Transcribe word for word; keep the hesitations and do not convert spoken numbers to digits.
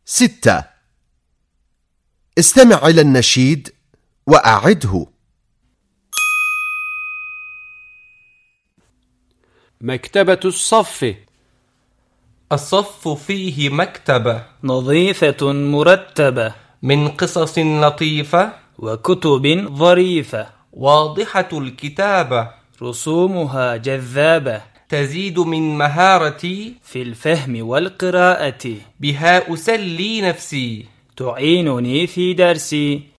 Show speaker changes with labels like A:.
A: ستة. استمع إلى النشيد وأعده.
B: مكتبة الصف.
C: الصف فيه مكتبة
D: نظيفة مرتبة
C: من قصص لطيفة
D: وكتب ظريفة
C: واضحة الكتابة
D: رسومها جذابة
C: تزيد من مهارتي
D: في الفهم والقراءة
C: بها أسلي نفسي
D: تعينني في درسي